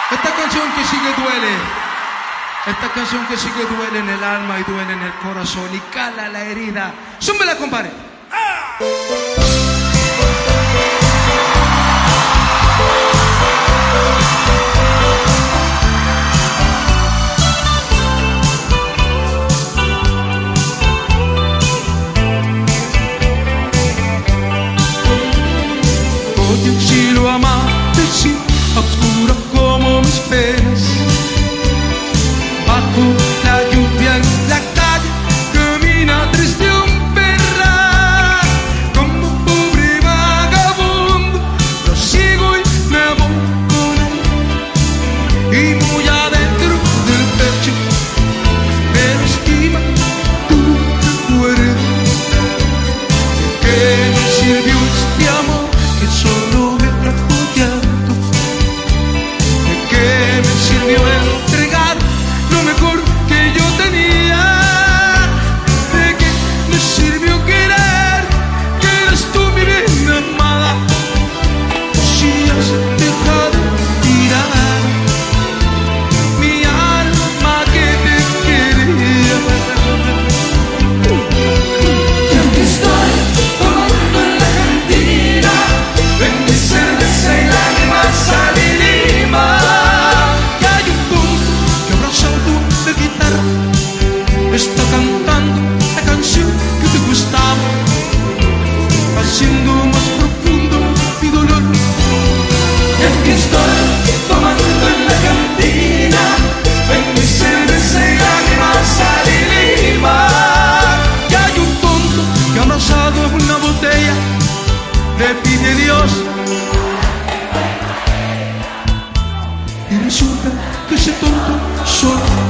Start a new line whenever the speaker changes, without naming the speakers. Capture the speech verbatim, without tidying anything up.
Esta canción que sigue duele. Esta canción que sigue duele en el alma y duele en el corazón y cala la herida. Súmbela, compadre. ¡Ah! Oye, si lo amaste, sí, oscuro como mis penas. Bajo la lluvia en la calle camina triste un perra. Como pobre vagabundo lo sigo y me voy con él. Y muy adentro del pecho me lastima tu recuerdo. ¿Qué me sirvió este amor que solo me trajo llanto? ¿De qué me sirvió entregar lo mejor que yo tenía? ¿De qué me sirvió querer que eres tú mi bien amada? Si has dejado tirar mi alma que te quería.
Y aquí estoy tomando en la cantina, en mi cerveza y lágrimas sal y lima.
Y hay un punto que abrazado de guitarra está cantando la canción que te gustaba, haciendo más profundo mi dolor.
Y aquí estoy tomando en la cantina, en mi cerveza y lágrimas sal y lima.
Y hay un tonto que abrazado en una botella le pide a Dios. Y resulta que ese tonto soy